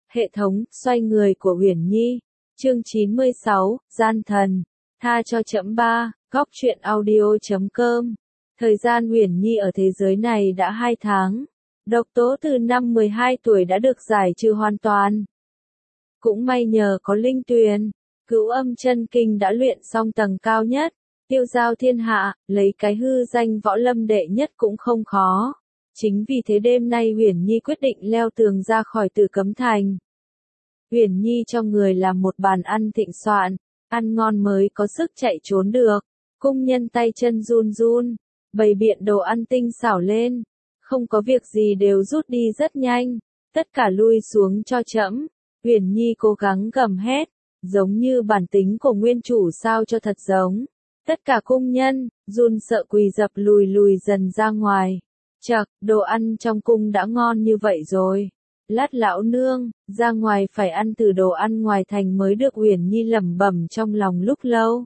Hệ thống, xoay người của Uyển Nhi. Chương 96, Gian thần. Tha cho trẫm ba, góc truyện audio.com. Thời gian Uyển Nhi ở thế giới này đã 2 tháng. Độc tố từ năm 12 tuổi đã được giải trừ hoàn toàn. Cũng may nhờ có linh tuyền, Cửu Âm chân kinh đã luyện xong tầng cao nhất, tiêu giao thiên hạ, lấy cái hư danh võ lâm đệ nhất cũng không khó. Chính vì thế đêm nay Uyển Nhi quyết định leo tường ra khỏi Tử Cấm Thành. Uyển Nhi cho người làm một bàn ăn thịnh soạn, ăn ngon mới có sức chạy trốn được. Cung nhân tay chân run run, bày biện đồ ăn tinh xảo lên, không có việc gì đều rút đi rất nhanh, tất cả lui xuống cho trẫm. Uyển Nhi cố gắng gầm hét, giống như bản tính của nguyên chủ sao cho thật giống. Tất cả cung nhân, run sợ quỳ dập lùi dần ra ngoài. Chậc, đồ ăn trong cung đã ngon như vậy rồi. Lát lão nương, ra ngoài phải ăn từ đồ ăn ngoài thành mới được. Uyển Nhi lẩm bẩm trong lòng lúc lâu.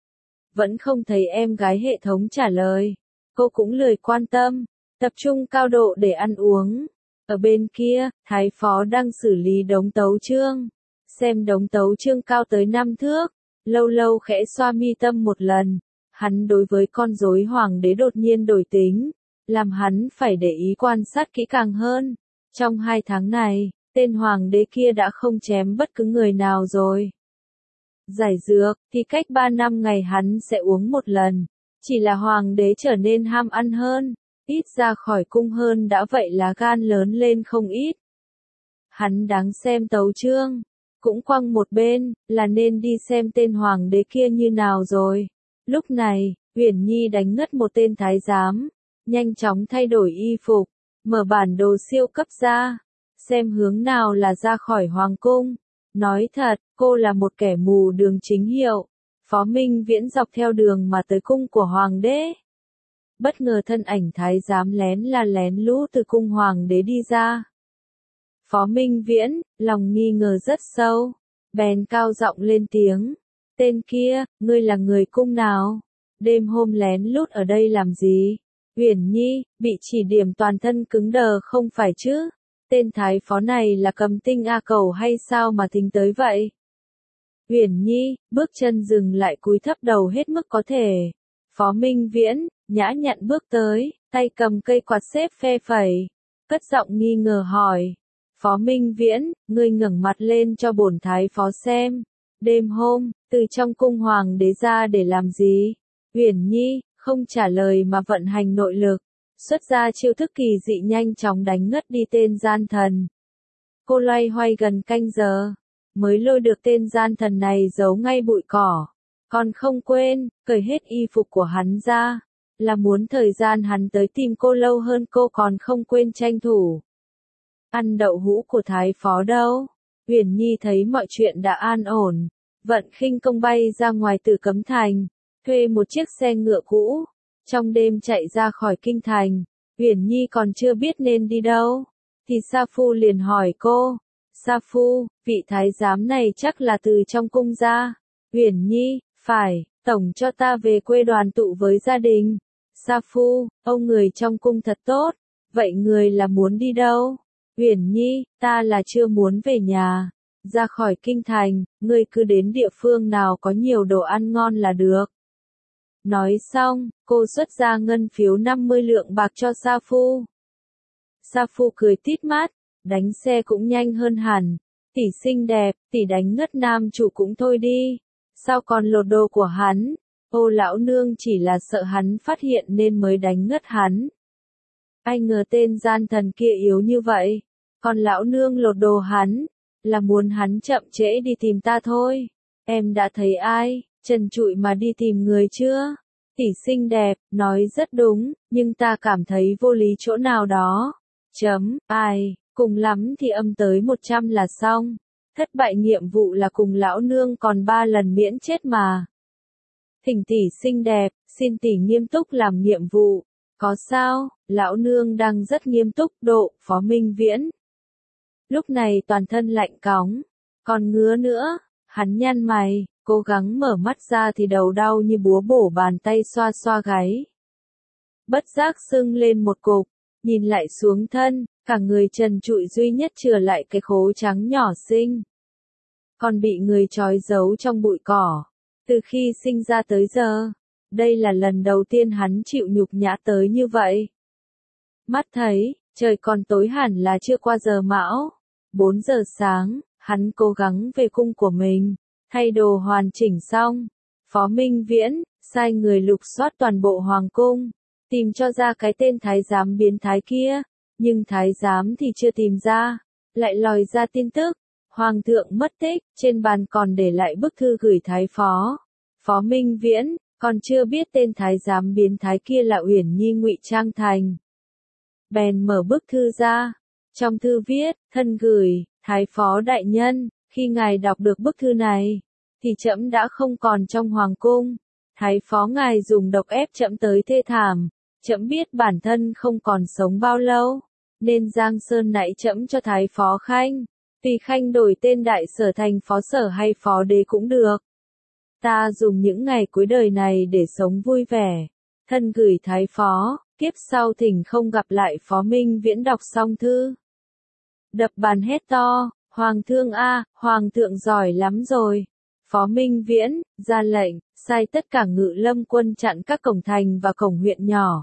Vẫn không thấy em gái hệ thống trả lời. Cô cũng lười quan tâm, tập trung cao độ để ăn uống. Ở bên kia, Thái Phó đang xử lý đống tấu chương. Xem đống tấu chương cao tới 5 thước, lâu lâu khẽ xoa mi tâm một lần. Hắn đối với con rối hoàng đế đột nhiên đổi tính, làm hắn phải để ý quan sát kỹ càng hơn. Trong 2 tháng này, tên hoàng đế kia đã không chém bất cứ người nào rồi. Giải dược, thì cách 3 năm ngày hắn sẽ uống một lần. Chỉ là hoàng đế trở nên ham ăn hơn, ít ra khỏi cung hơn đã vậy là gan lớn lên không ít. Hắn đáng xem tấu chương, cũng quăng một bên, là nên đi xem tên hoàng đế kia như nào rồi. Lúc này, Uyển Nhi đánh ngất một tên thái giám, nhanh chóng thay đổi y phục, mở bản đồ siêu cấp ra, xem hướng nào là ra khỏi hoàng cung. Nói thật, cô là một kẻ mù đường chính hiệu. Phó Minh Viễn dọc theo đường mà tới cung của hoàng đế. Bất ngờ thân ảnh thái giám lén lút từ cung hoàng đế đi ra. Phó Minh Viễn, lòng nghi ngờ rất sâu, bèn cao giọng lên tiếng. Tên kia, ngươi là người cung nào? Đêm hôm lén lút ở đây làm gì? Uyển Nhi, bị chỉ điểm toàn thân cứng đờ không phải chứ? Tên thái phó này là cầm tinh A Cầu hay sao mà tính tới vậy? Uyển Nhi, bước chân dừng lại cúi thấp đầu hết mức có thể. Phó Minh Viễn, nhã nhặn bước tới, tay cầm cây quạt xếp phe phẩy, cất giọng nghi ngờ hỏi. Phó Minh Viễn, ngươi ngẩng mặt lên cho bổn thái phó xem. Đêm hôm, từ trong cung hoàng đế ra để làm gì? Uyển Nhi, không trả lời mà vận hành nội lực, xuất ra chiêu thức kỳ dị nhanh chóng đánh ngất đi tên gian thần. Cô loay hoay gần canh giờ, mới lôi được tên gian thần này giấu ngay bụi cỏ. Còn không quên, cởi hết y phục của hắn ra, là muốn thời gian hắn tới tìm cô lâu hơn. Cô còn không quên tranh thủ ăn đậu hũ của thái phó đâu. Uyển Nhi thấy mọi chuyện đã an ổn, vận khinh công bay ra ngoài Tử Cấm Thành, thuê một chiếc xe ngựa cũ, trong đêm chạy ra khỏi kinh thành. Uyển Nhi còn chưa biết nên đi đâu, thì Sa Phu liền hỏi cô. Sa Phu, vị thái giám này chắc là từ trong cung ra. Uyển Nhi, phải, tổng cho ta về quê đoàn tụ với gia đình. Sa Phu, ông người trong cung thật tốt, vậy người là muốn đi đâu? Uyển Nhi, ta là chưa muốn về nhà, ra khỏi kinh thành, ngươi cứ đến địa phương nào có nhiều đồ ăn ngon là được. Nói xong, cô xuất ra ngân phiếu 50 lượng bạc cho Sa Phu. Sa Phu cười tít mắt, đánh xe cũng nhanh hơn hẳn. Tỷ xinh đẹp, tỷ đánh ngất nam chủ cũng thôi đi, sao còn lột đồ của hắn? Ô lão nương chỉ là sợ hắn phát hiện nên mới đánh ngất hắn. Ai ngờ tên gian thần kia yếu như vậy, còn lão nương lột đồ hắn, là muốn hắn chậm trễ đi tìm ta thôi. Em đã thấy ai, trần trụi mà đi tìm người chưa? Tỷ xinh đẹp, nói rất đúng, nhưng ta cảm thấy vô lý chỗ nào đó. Ai, cùng lắm thì âm tới 100 là xong. Thất bại nhiệm vụ là cùng lão nương còn 3 lần miễn chết mà. Thỉnh tỷ xinh đẹp, xin tỷ nghiêm túc làm nhiệm vụ. Có sao, lão nương đang rất nghiêm túc. Độ, Phó Minh Viễn. Lúc này toàn thân lạnh cóng, còn ngứa nữa, hắn nhăn mày, cố gắng mở mắt ra thì đầu đau như búa bổ, bàn tay xoa xoa gáy. Bất giác sưng lên một cục, nhìn lại xuống thân, cả người trần trụi duy nhất chừa lại cái khố trắng nhỏ xinh. Còn bị người trói giấu trong bụi cỏ. Từ khi sinh ra tới giờ, đây là lần đầu tiên hắn chịu nhục nhã tới như vậy. Mắt thấy, trời còn tối hẳn là chưa qua giờ mão. 4 giờ sáng, hắn cố gắng về cung của mình, thay đồ hoàn chỉnh xong. Phó Minh Viễn, sai người lục soát toàn bộ hoàng cung, tìm cho ra cái tên thái giám biến thái kia, nhưng thái giám thì chưa tìm ra, lại lòi ra tin tức. Hoàng thượng mất tích, trên bàn còn để lại bức thư gửi thái phó. Phó Minh Viễn, còn chưa biết tên thái giám biến thái kia là Uyển Nhi ngụy trang thành. Bèn mở bức thư ra. Trong thư viết, thân gửi, thái phó đại nhân, khi ngài đọc được bức thư này, thì trẫm đã không còn trong hoàng cung. Thái phó ngài dùng độc ép trẫm tới thê thảm. Trẫm biết bản thân không còn sống bao lâu, nên Giang Sơn nãy trẫm cho thái phó Khanh. Tùy Khanh đổi tên đại sở thành phó sở hay phó đế cũng được. Ta dùng những ngày cuối đời này để sống vui vẻ. Thân gửi thái phó, kiếp sau thỉnh không gặp lại. Phó Minh Viễn đọc xong thư, đập bàn hét to, Hoàng thượng a, Hoàng thượng giỏi lắm rồi. Phó Minh Viễn, ra lệnh, sai tất cả ngự lâm quân chặn các cổng thành và cổng huyện nhỏ.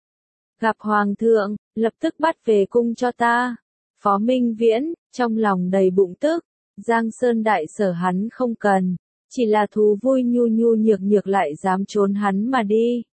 Gặp Hoàng thượng, lập tức bắt về cung cho ta. Phó Minh Viễn, trong lòng đầy bụng tức, Giang Sơn đại sở hắn không cần, chỉ là thú vui nhu nhu nhược nhược lại dám trốn hắn mà đi.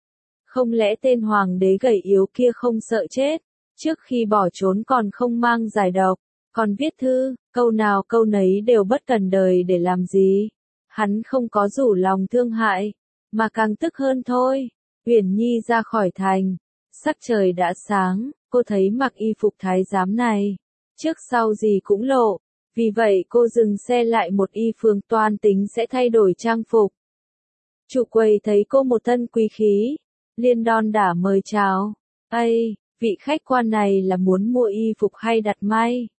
Không lẽ tên hoàng đế gầy yếu kia không sợ chết, trước khi bỏ trốn còn không mang giải độc, còn viết thư, câu nào câu nấy đều bất cần đời để làm gì. Hắn không có rủ lòng thương hại, mà càng tức hơn thôi. Uyển Nhi ra khỏi thành, sắc trời đã sáng, cô thấy mặc y phục thái giám này, trước sau gì cũng lộ, vì vậy cô dừng xe lại một y phương toan tính sẽ thay đổi trang phục. Chủ quầy thấy cô một thân quý khí, liền đon đả mời chào. Ây, vị khách quan này là muốn mua y phục hay đặt may?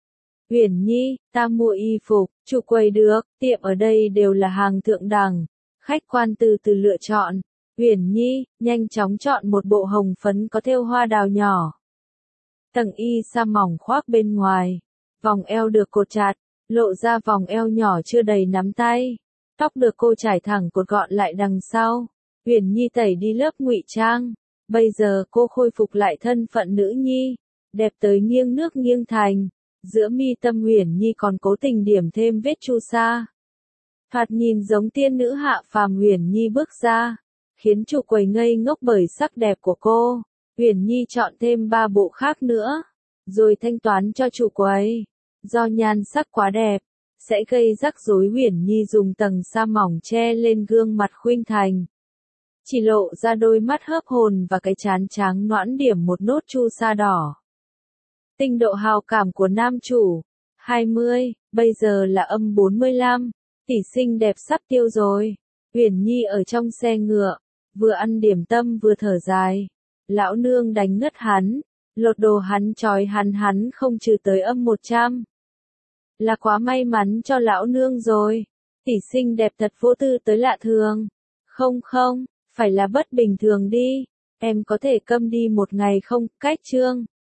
Uyển Nhi, ta mua y phục. Chủ quầy được, tiệm ở đây đều là hàng thượng đẳng, khách quan từ từ lựa chọn. Uyển Nhi, nhanh chóng chọn một bộ hồng phấn có thêu hoa đào nhỏ. Tầng y sa mỏng khoác bên ngoài, vòng eo được cột chặt, lộ ra vòng eo nhỏ chưa đầy nắm tay. Tóc được cô trải thẳng cột gọn lại đằng sau. Uyển Nhi tẩy đi lớp ngụy trang, bây giờ cô khôi phục lại thân phận nữ nhi, đẹp tới nghiêng nước nghiêng thành. Giữa mi tâm Uyển Nhi còn cố tình điểm thêm vết chu sa. Thoạt nhìn giống tiên nữ hạ phàm. Uyển Nhi bước ra, khiến chủ quầy ngây ngốc bởi sắc đẹp của cô. Uyển Nhi chọn thêm 3 bộ khác nữa, rồi thanh toán cho chủ quầy. Do nhan sắc quá đẹp, sẽ gây rắc rối. Uyển Nhi dùng tầng sa mỏng che lên gương mặt khuynh thành, chỉ lộ ra đôi mắt hớp hồn và cái trán trắng nõn điểm một nốt chu sa đỏ. Tinh độ hào cảm của nam chủ, 20, bây giờ là âm 45, tỷ xinh đẹp sắp tiêu rồi. Uyển Nhi ở trong xe ngựa, vừa ăn điểm tâm vừa thở dài. Lão nương đánh ngất hắn, lột đồ hắn trói hắn không trừ tới âm 100. Là quá may mắn cho lão nương rồi. Tỷ xinh đẹp thật vô tư tới lạ thường. Không, phải là bất bình thường đi. Em có thể câm đi một ngày không? Cách chương